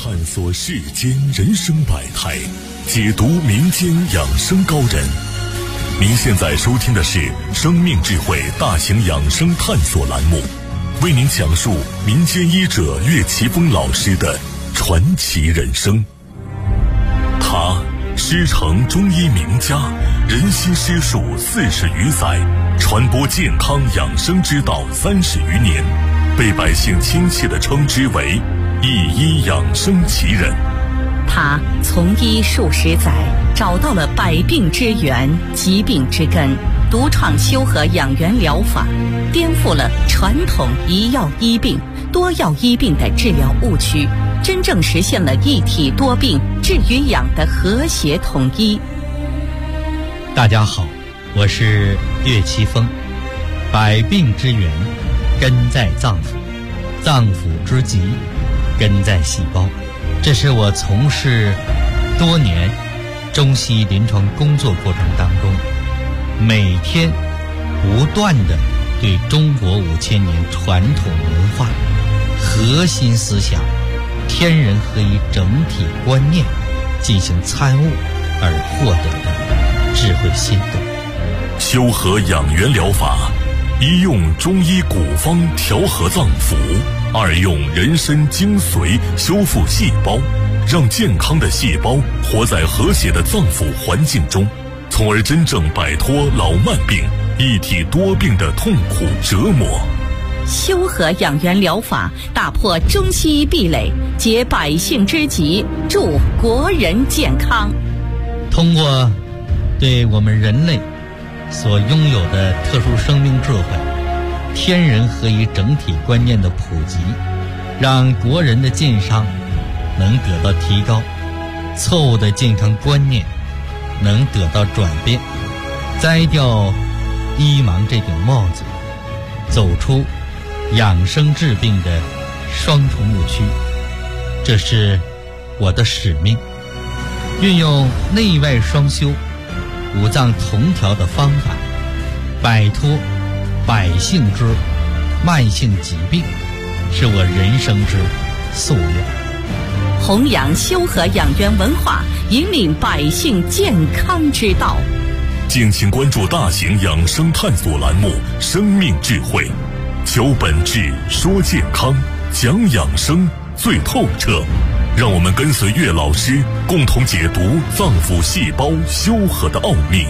探索世间人生百态，解读民间养生高人。您现在收听的是生命智慧大型养生探索栏目，为您讲述民间医者岳奇峰老师的传奇人生。他师承中医名家，人心师术40余载，传播健康养生之道30余年，被百姓亲切地称之为一医养生奇人。 他从医数十载，找到了百病之源、疾病之根，独创修和养元疗法，颠覆了传统一药医病、多药医病的治疗误区，真正实现了一体多病、治与养的和谐统一。 大家好，我是岳奇峰。百病之源根在脏腑，脏腑之疾根在细胞。这是我从事多年中西医临床工作过程当中，每天不断地对中国5000年传统文化核心思想天人合一整体观念进行参悟而获得的智慧心得。 修和养元疗法，一用中医古方调和脏腑，二用人参精髓修复细胞，让健康的细胞活在和谐的脏腑环境中，从而真正摆脱老慢病、一体多病的痛苦折磨。 修和养元疗法打破中西医壁垒，解百姓之急，助国人健康。 通过对我们人类所拥有的特殊生命智慧、天人合一整体观念的普及，让国人的健康能得到提高，错误的健康观念能得到转变，摘掉医盲这顶帽子，走出养生治病的双重误区。这是我的使命，运用内外双修、五脏同调的方法，摆脱百姓之慢性疾病，是我人生之夙愿。 弘扬修和养元文化，引领百姓健康之道。 敬请关注大型养生探索栏目《生命智慧》，求本质，说健康，讲养生最透彻。让我们跟随岳老师，共同解读脏腑细胞修和的奥秘。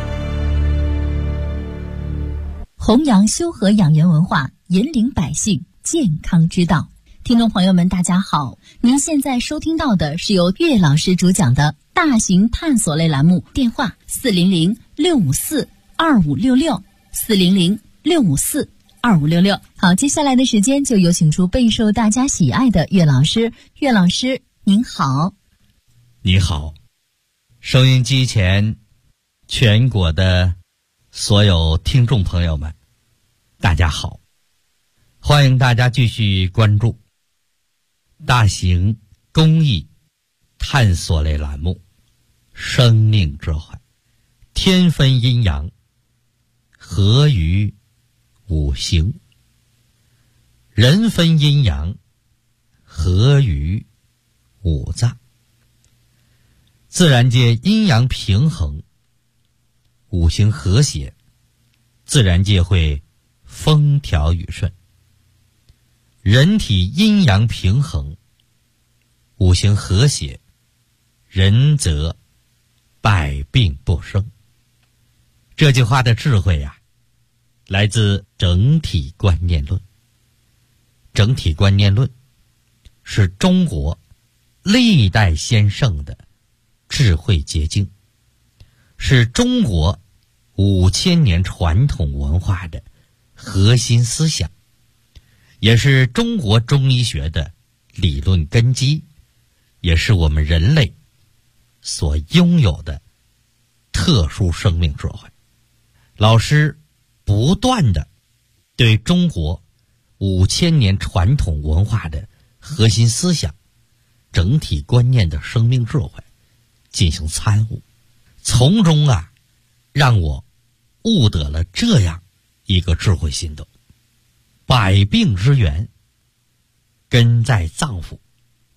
弘扬修和养元文化，引领百姓健康之道。听众朋友们，大家好，您现在收听到的是由岳老师主讲的大型探索类栏目，电话400-654-2566，400-654-2566。好，接下来的时间就有请出备受大家喜爱的岳老师。岳老师您好。 你好，收音机前全国的所有听众朋友们，大家好，欢迎大家继续关注大型公益探索类栏目《生命智慧》，天分阴阳，合于五行；人分阴阳，合于五脏。自然界阴阳平衡，五行和谐，自然界会风调雨顺。人体阴阳平衡，五行和谐，人则百病不生。这句话的智慧呀，来自整体观念论。整体观念论是中国历代先圣的智慧结晶，是中国5000年传统文化的核心思想，也是中国中医学的理论根基，也是我们人类所拥有的特殊生命智慧。老师不断地对中国5000年传统文化的核心思想、整体观念的生命智慧进行参悟，从中让我悟得了这样一个智慧心得：百病之源根在脏腑，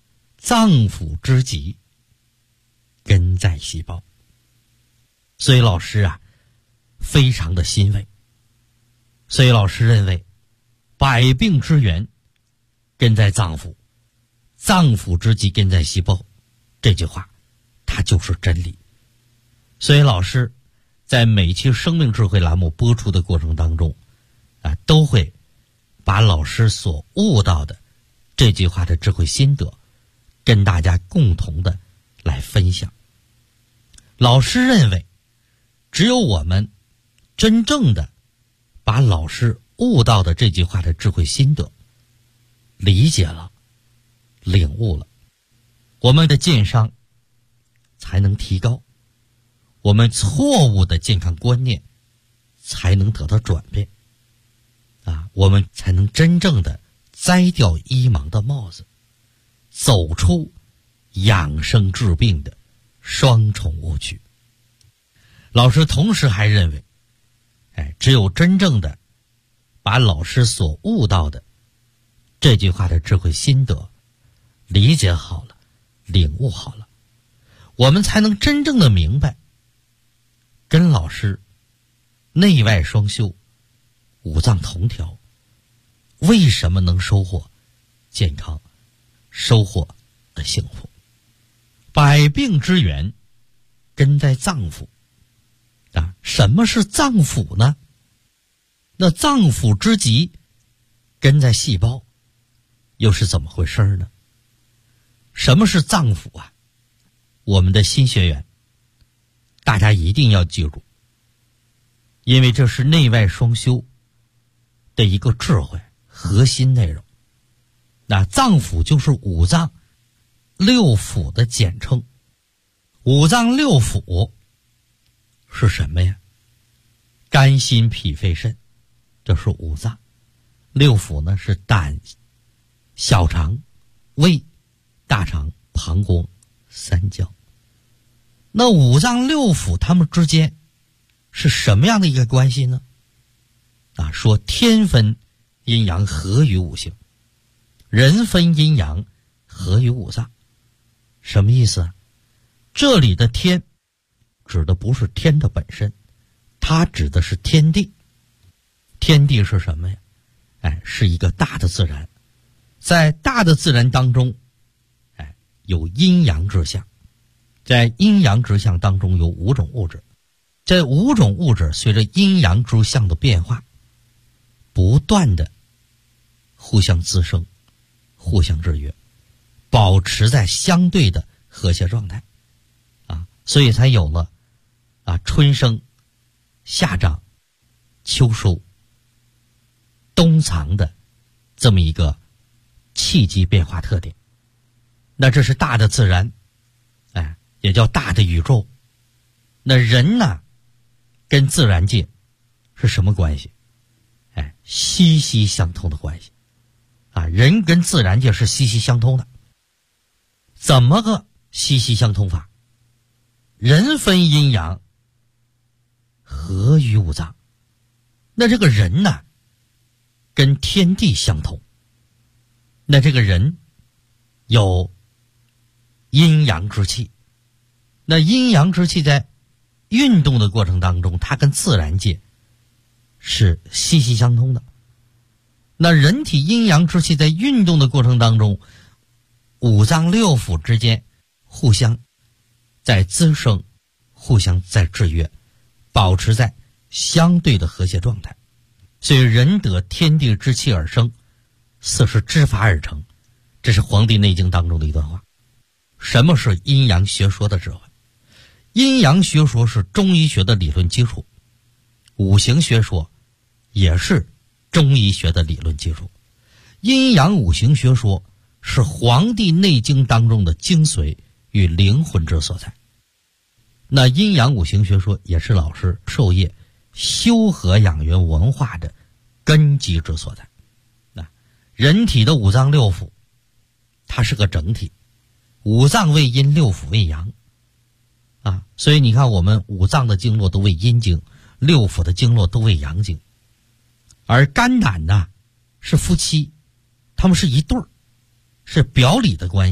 脏腑之极，根在细胞。所以老师啊，非常的欣慰。所以老师认为，百病之源根在脏腑，脏腑之极根在细胞，这句话它就是真理。所以老师在每期生命智慧栏目播出的过程当中啊，都会把老师所悟到的这句话的智慧心得跟大家共同的来分享。老师认为，只有我们真正的把老师悟到的这句话的智慧心得理解了、领悟了，我们的健商才能提高，我们错误的健康观念才能得到转变啊，我们才能真正的摘掉医盲的帽子，走出养生治病的双重误区。老师同时还认为，只有真正的把老师所悟到的这句话的智慧心得理解好了、领悟好了，我们才能真正的明白，跟老师内外双修、五脏同调，为什么能收获健康、收获的幸福。百病之源根在脏腑啊，什么是脏腑呢？那脏腑之极根在细胞，又是怎么回事呢？什么是脏腑啊？我们的新学员大家一定要记住，因为这是内外双修的一个智慧核心内容。那脏腑就是五脏六腑的简称。五脏六腑是什么呀？肝心脾肺肾，这是五脏。六腑呢是胆、小肠、胃、大肠、膀胱、三焦。那五脏六腑它们之间是什么样的一个关系呢？啊，说天分阴阳合于五行，人分阴阳合于五脏。什么意思啊？这里的天指的不是天的本身，它指的是天地。天地是什么呀？是一个大的自然。在大的自然当中，有阴阳之象。在阴阳之象当中有五种物质。这五种物质随着阴阳之象的变化，不断的互相滋生、互相制约，保持在相对的和谐状态啊，所以才有了春生、夏长、秋收、冬藏的这么一个气机变化特点。那这是大的自然，也叫大的宇宙。那人呢，跟自然界是什么关系？息息相通的关系啊！人跟自然界是息息相通的。怎么个息息相通法？人分阴阳，合于五脏。那这个人呢，跟天地相通。那这个人有阴阳之气。那阴阳之气在运动的过程当中，它跟自然界是息息相通的。那人体阴阳之气在运动的过程当中，五脏六腑之间互相在滋生，互相在制约，保持在相对的和谐状态。所以人得天地之气而生，色是之法而成。这是《黄帝内经》当中的一段话。什么是阴阳学说的智慧？阴阳学说是中医学的理论基础，五行学说也是中医学的理论基础。阴阳五行学说是《黄帝内经》当中的精髓与灵魂之所在。那阴阳五行学说也是老师授业修和养元文化的根基之所在。那人体的五脏六腑，它是个整体，五脏为阴，六腑为阳所以你看，我们五脏的经络都为阴经，六腑的经络都为阳经。而肝胆呢是夫妻，他们是一对儿，是表里的关系，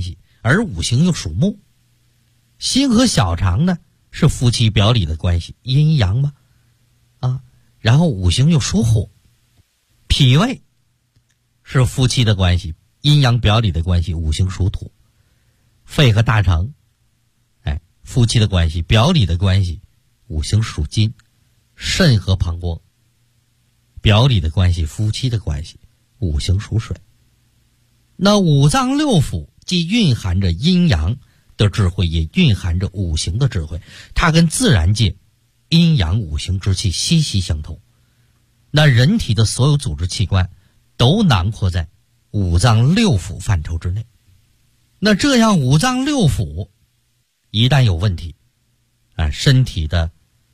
而五行又属木。心和小肠呢是夫妻表里的关系，阴阳嘛，然后五行又属火，脾胃是夫妻的关系，阴阳表里的关系，五行属土。肺和大肠，夫妻的关系，表里的关系，五行属金。肾和膀胱，表里的关系，夫妻的关系，五行属水。那五脏六腑既蕴含着阴阳的智慧，也蕴含着五行的智慧，它跟自然界阴阳五行之气息息相通。那人体的所有组织器官都囊括在五脏六腑范畴之内。那这样五脏六腑一旦有问题，身体的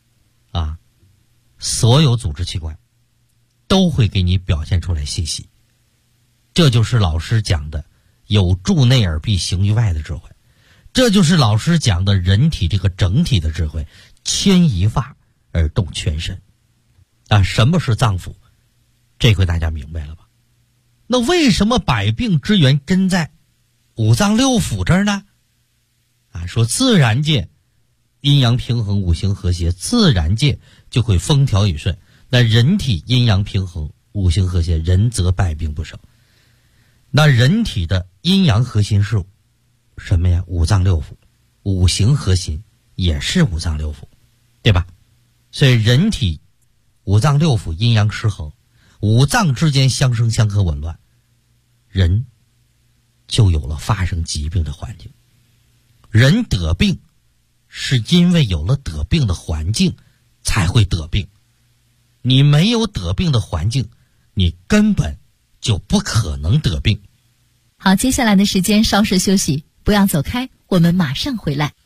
所有组织器官都会给你表现出来信息。这就是老师讲的有助内而必行于外的智慧，这就是老师讲的人体这个整体的智慧，牵一发而动全身。什么是脏腑？这回大家明白了吧？那为什么百病之源根在五脏六腑这儿呢？说自然界阴阳平衡，五行和谐，自然界就会风调雨顺。那人体阴阳平衡，五行和谐，人则百病不生。那人体的阴阳核心是什么呀？五脏六腑。五行核心也是五脏六腑，对吧？所以人体五脏六腑阴阳失衡，五脏之间相生相克紊乱，人就有了发生疾病的环境。人得病是因为有了得病的环境才会得病，你没有得病的环境，你根本就不可能得病。 好，接下来的时间稍事休息，不要走开，我们马上回来。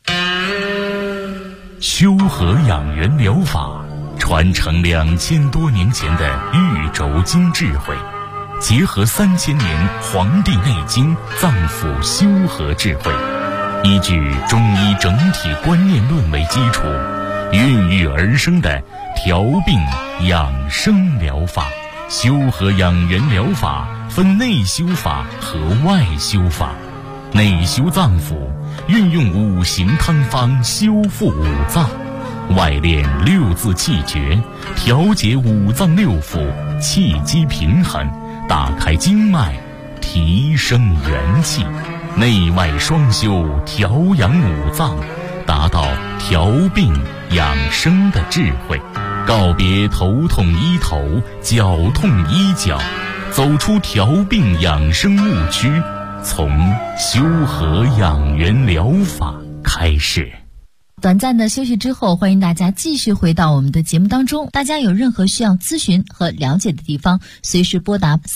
修和养元疗法传承2000多年前的玉轴经智慧，结合3000年《黄帝内经》脏腑修和智慧，依据中医整体观念论为基础，孕育而生的调病养生疗法。修和养元疗法分内修法和外修法。内修脏腑，运用五行汤方修复五脏；外练六字气诀，调节五脏六腑，气机平衡，打开经脉，提升元气。内外双修，调养五脏，达到调病养生的智慧。告别头痛医头，脚痛医脚，走出调病养生误区，从修和养元疗法开始。 短暂的休息之后，欢迎大家继续回到我们的节目当中。大家有任何需要咨询和了解的地方，随时拨打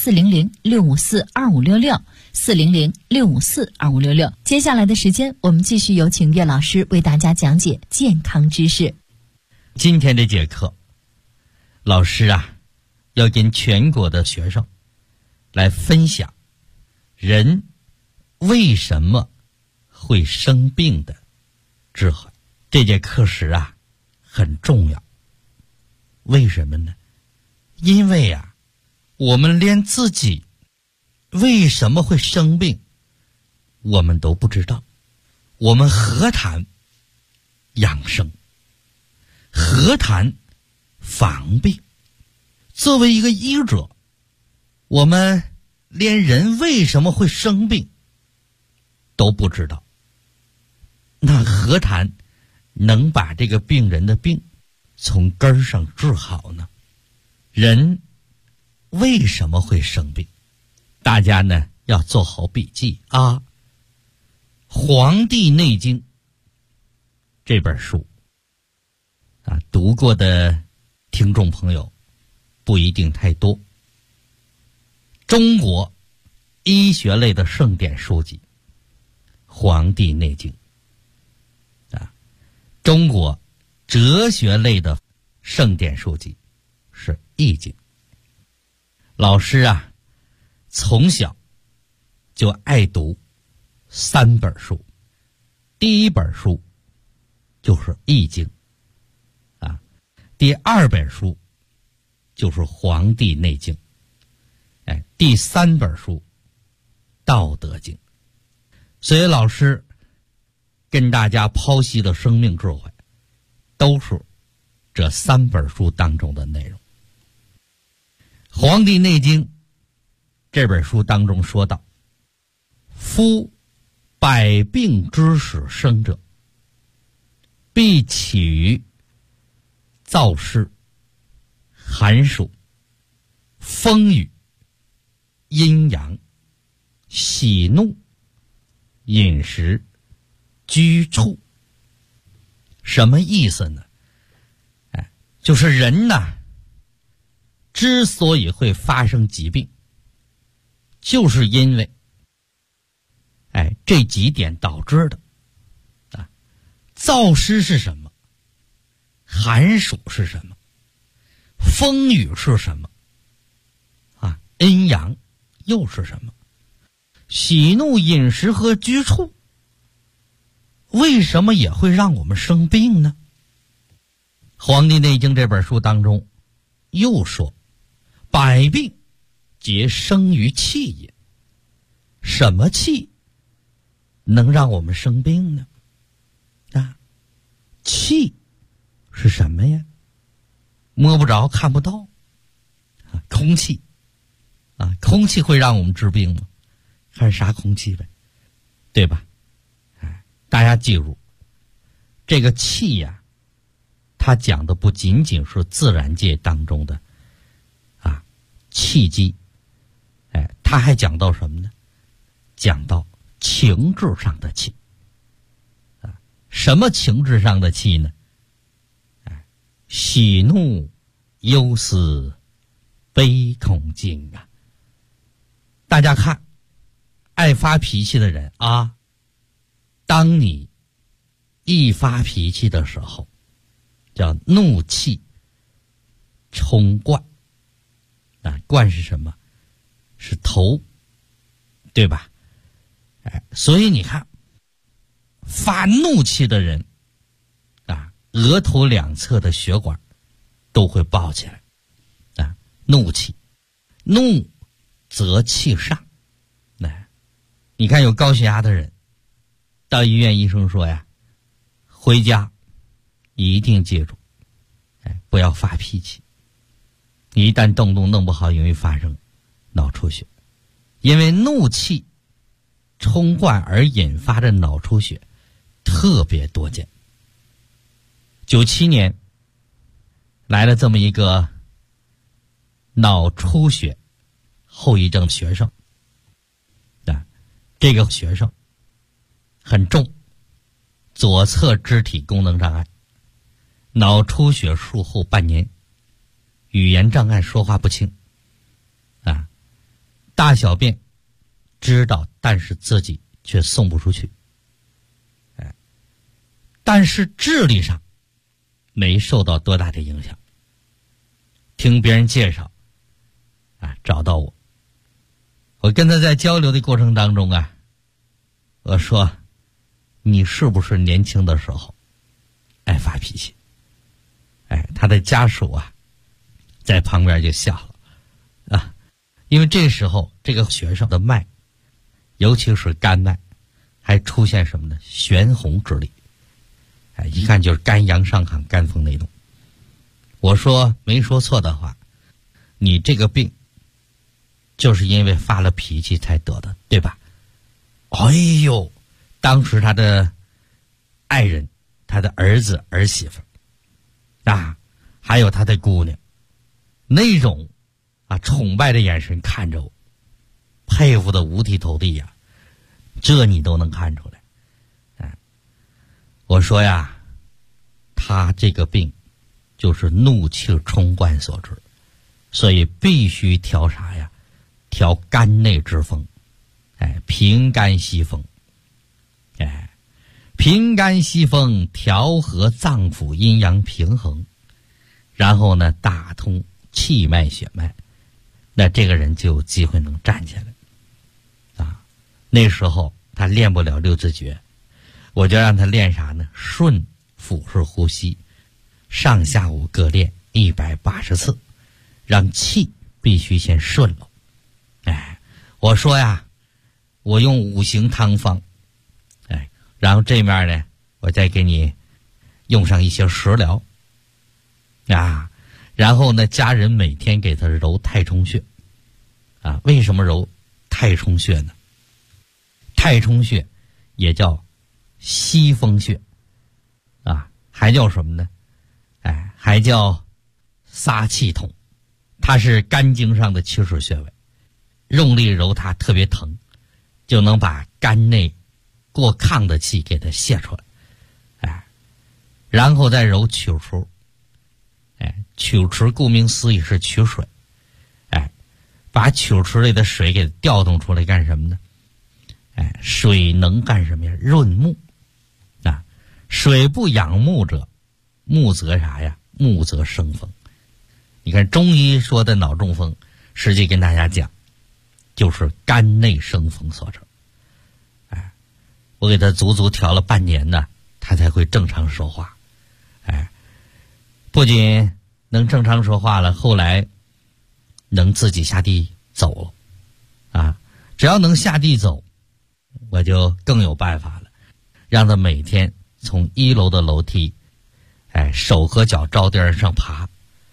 400-654-2566，400-654-2566。接下来的时间，我们继续有请岳老师为大家讲解健康知识。 今天这节课，老师要跟全国的学生来分享人为什么会生病的智慧。这节课时很重要。为什么呢？因为我们连自己为什么会生病我们都不知道，我们何谈养生，何谈防病？作为一个医者，我们连人为什么会生病都不知道，那何谈能把这个病人的病从根儿上治好呢？人为什么会生病？大家呢要做好笔记《黄帝内经》这本书读过的听众朋友不一定太多。中国医学类的圣典书籍《黄帝内经》中国哲学类的圣典书籍是《易经》。老师从小就爱读3本书，第一本书就是《易经》第2本书就是《黄帝内经》，第3本书《道德经》。 所以老师跟大家剖析的生命智慧，都是这3本书当中的内容。《黄帝内经》这本书当中说道：夫百病之始生者，必起于燥湿、寒暑、风雨、阴阳、喜怒、饮食、居处。什么意思呢？就是人呐，之所以会发生疾病，就是因为这几点导致的。燥湿是什么？寒暑是什么？风雨是什么？阴阳又是什么？喜怒饮食和居处为什么也会让我们生病呢？《黄帝内经》这本书当中又说：百病皆生于气也。什么气能让我们生病呢？气是什么呀？摸不着看不到空气空气会让我们治病吗？看啥空气呗，对吧？大家记住，这个气呀，它讲的不仅仅是自然界当中的气机，它还讲到什么呢？讲到情志上的气。什么情志上的气呢？喜怒忧思悲恐惊大家看，爱发脾气的人当你一发脾气的时候，叫怒气冲冠。冠是什么？是头，对吧？所以你看，发怒气的人额头两侧的血管都会爆起来怒气，怒则气上。你看有高血压的人到医院，医生说呀，回家一定记住不要发脾气，一旦动弄不好，容易发生脑出血。因为怒气冲冠而引发的脑出血特别多见。97年来了这么一个脑出血后遗症学生这个学生很重，左侧肢体功能障碍，脑出血术后半年，语言障碍，说话不清大小便知道，但是自己却送不出去。但是智力上没受到多大的影响。听别人介绍找到我跟他在交流的过程当中我说，你是不是年轻的时候爱发脾气？他的家属在旁边就笑了因为这时候这个学生的脉，尤其是肝脉，还出现什么呢？悬红之力，一看就是肝阳上亢，肝风内动。我说没说错的话，你这个病就是因为发了脾气才得的，对吧？哎呦，当时他的爱人，他的儿子儿媳妇还有他的姑娘，那种崇拜的眼神看着我，佩服的五体投地这你都能看出来。我说他这个病就是怒气冲冠所致，所以必须调啥呀？调肝内之风，平肝息风，平肝息风，调和脏腑阴阳平衡，然后呢打通气脉血脉，那这个人就有机会能站起来那时候他练不了六字诀，我就让他练啥呢？顺腹式呼吸，上下午各练180次，让气必须先顺了。我说我用5行汤方然后这面呢，我再给你用上一些食疗啊，然后呢，家人每天给他揉太冲穴啊。为什么揉太冲穴呢？太冲穴也叫吸风穴啊，还叫什么呢？还叫撒气筒，它是肝经上的起始穴位，用力揉它特别疼，就能把肝内过亢的气给它泄出来，然后再揉曲池，曲池顾名思义是取水，把曲池里的水给调动出来干什么呢？水能干什么呀？润目啊！水不养目者，目则啥呀？目则生风。你看中医说的脑中风，实际跟大家讲，就是肝内生风所致。我给他足足调了半年呢，他才会正常说话。不仅能正常说话了，后来能自己下地走了只要能下地走，我就更有办法了，让他每天从1楼的楼梯手和脚着地上爬，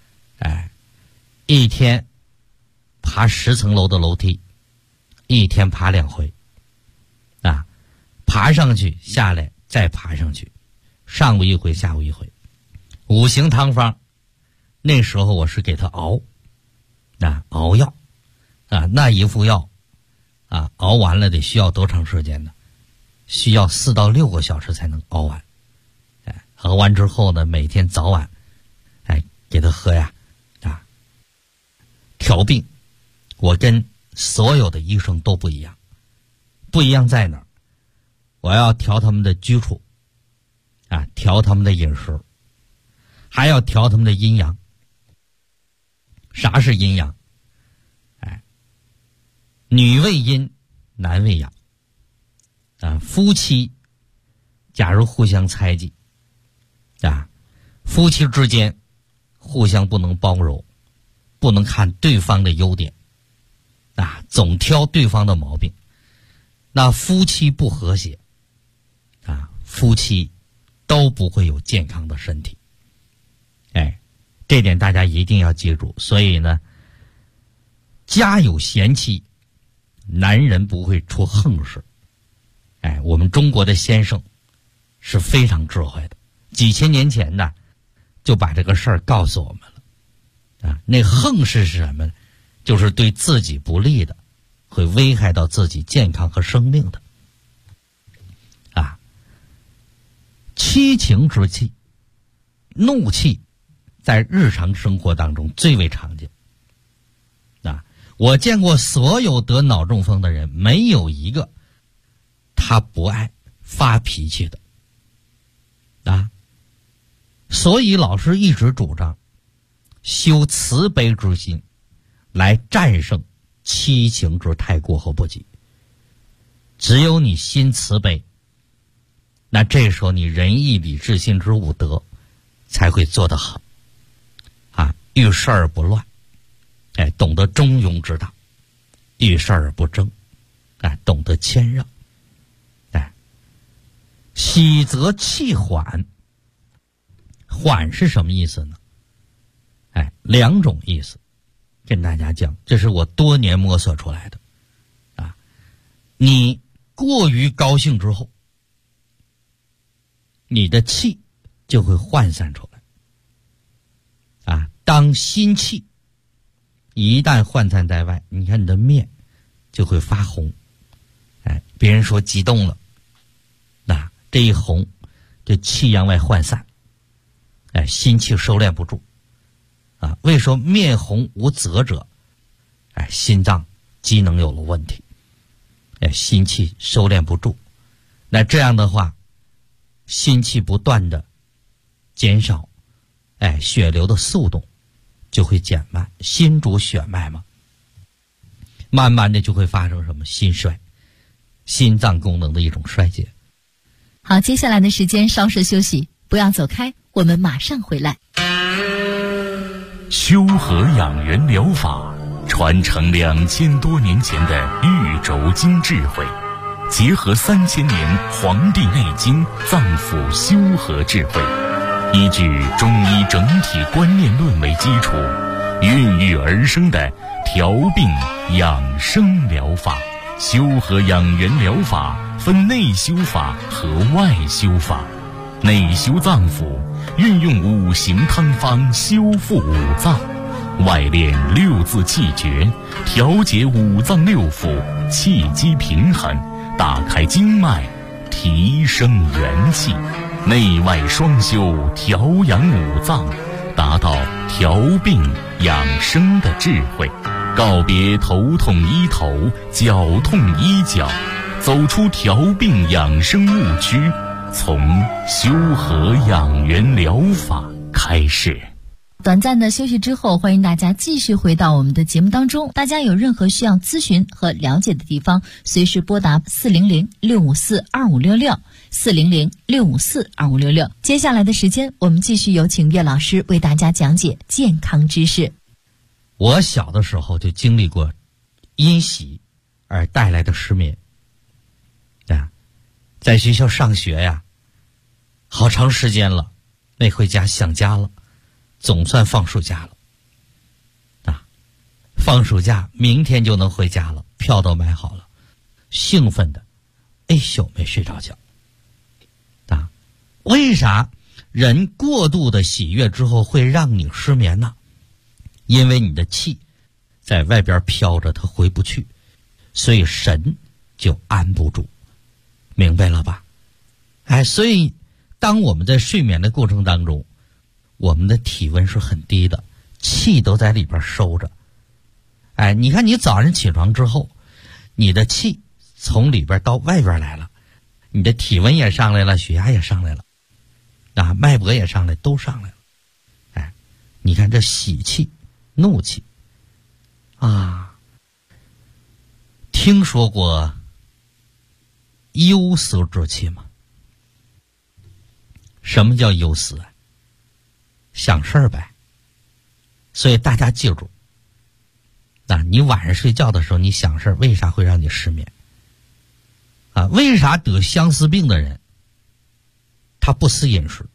一天爬10层楼的楼梯，一天爬2回爬上去下来再爬上去，上午一回下午一回。5行汤方那时候我是给他熬药那一副药熬完了得需要多长时间呢？需要4到6个小时才能熬完。熬完之后呢，每天早晚给他喝调病。我跟所有的医生都不一样，不一样在哪儿？我要调他们的居处调他们的饮食，还要调他们的阴阳。啥是阴阳？女为阴，男为阳夫妻假如互相猜忌夫妻之间互相不能包容，不能看对方的优点总挑对方的毛病，那夫妻不和谐夫妻都不会有健康的身体。这点大家一定要记住。所以呢，家有贤妻，男人不会出横事。我们中国的先生是非常智慧的，几千年前呢就把这个事儿告诉我们了那横事是什么呢？就是对自己不利的，会危害到自己健康和生命的七情之气，怒气在日常生活当中最为常见我见过所有得脑中风的人，没有一个他不爱发脾气的所以老师一直主张修慈悲之心，来战胜七情之太过和不及。只有你心慈悲，那这时候你仁义礼智信之五德才会做得好遇事而不乱懂得中庸之道，遇事而不争懂得谦让喜则气缓。缓是什么意思呢？2种意思跟大家讲，这是我多年摸索出来的你过于高兴之后，你的气就会涣散出来当心气一旦涣散在外，你看你的面就会发红别人说激动了这一红就气阳外涣散心气收敛不住为说面红无泽者心脏机能有了问题心气收敛不住，那这样的话心气不断的减少血流的速度就会减慢，心主血脉嘛，慢慢的就会发生什么心衰，心脏功能的一种衰竭。 好，接下来的时间稍事休息，不要走开，我们马上回来。 修和养元疗法传承2000多年前的玉轴经智慧， 结合3000年《黄帝内经》脏腑修和智慧，依据中医整体观念论为基础，孕育而生的调病养生疗法。修和养元疗法分内修法和外修法。内修脏腑，运用5行汤方修复5脏；外练6字气诀，调节5脏6腑，气机平衡，打开经脉，提升元气。内外双修，调养5脏，达到调病养生的智慧。告别头痛医头，脚痛医脚，走出调病养生误区，从修和养元疗法开始。 短暂的休息之后，欢迎大家继续回到我们的节目当中。大家有任何需要咨询和了解的地方，随时拨打400-654-2566 400-654-2566。接下来的时间，我们继续有请岳老师为大家讲解健康知识。 我小的时候就经历过因喜而带来的失眠啊，在学校上学呀，好长时间了，没回家，想家了，总算放暑假了啊！放暑假，明天就能回家了，票都买好了，兴奋的一宿没睡着觉啊！为啥人过度的喜悦之后会让你失眠呢？因为你的气在外边飘着，它回不去，所以神就安不住，明白了吧？所以当我们在睡眠的过程当中，我们的体温是很低的，气都在里边收着。你看你早上起床之后，你的气从里边到外边来了，你的体温也上来了，血压也上来了，脉搏也上来，都上来了。你看这喜气怒气啊，听说过忧思之气吗？什么叫忧思啊？想事儿呗。所以大家记住，你晚上睡觉的时候你想事儿，为啥会让你失眠为啥得相思病的人他不思饮食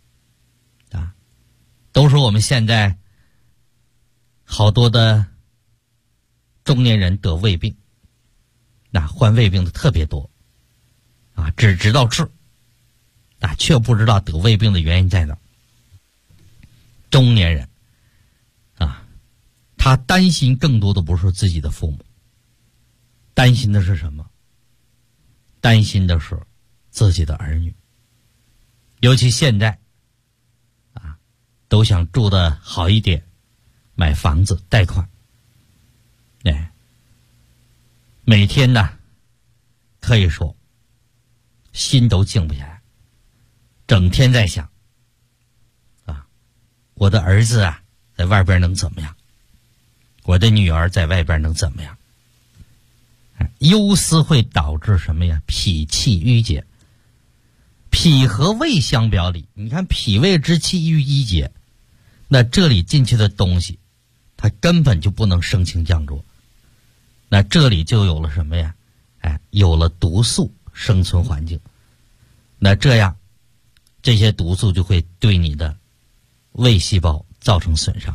都说我们现在好多的中年人得胃病，患胃病的特别多只知道治却不知道得胃病的原因在哪。中年人他担心更多的不是自己的父母，担心的是什么？担心的是自己的儿女。尤其现在都想住得好一点，买房子贷款，每天可以说心都静不下来，整天在想我的儿子在外边能怎么样，我的女儿在外边能怎么样。忧思会导致什么呀？脾气郁结。脾和胃相表里，你看脾胃之气郁结，那这里进去的东西它根本就不能升清降浊，那这里就有了什么呀？有了毒素生存环境，那这样这些毒素就会对你的胃细胞造成损伤。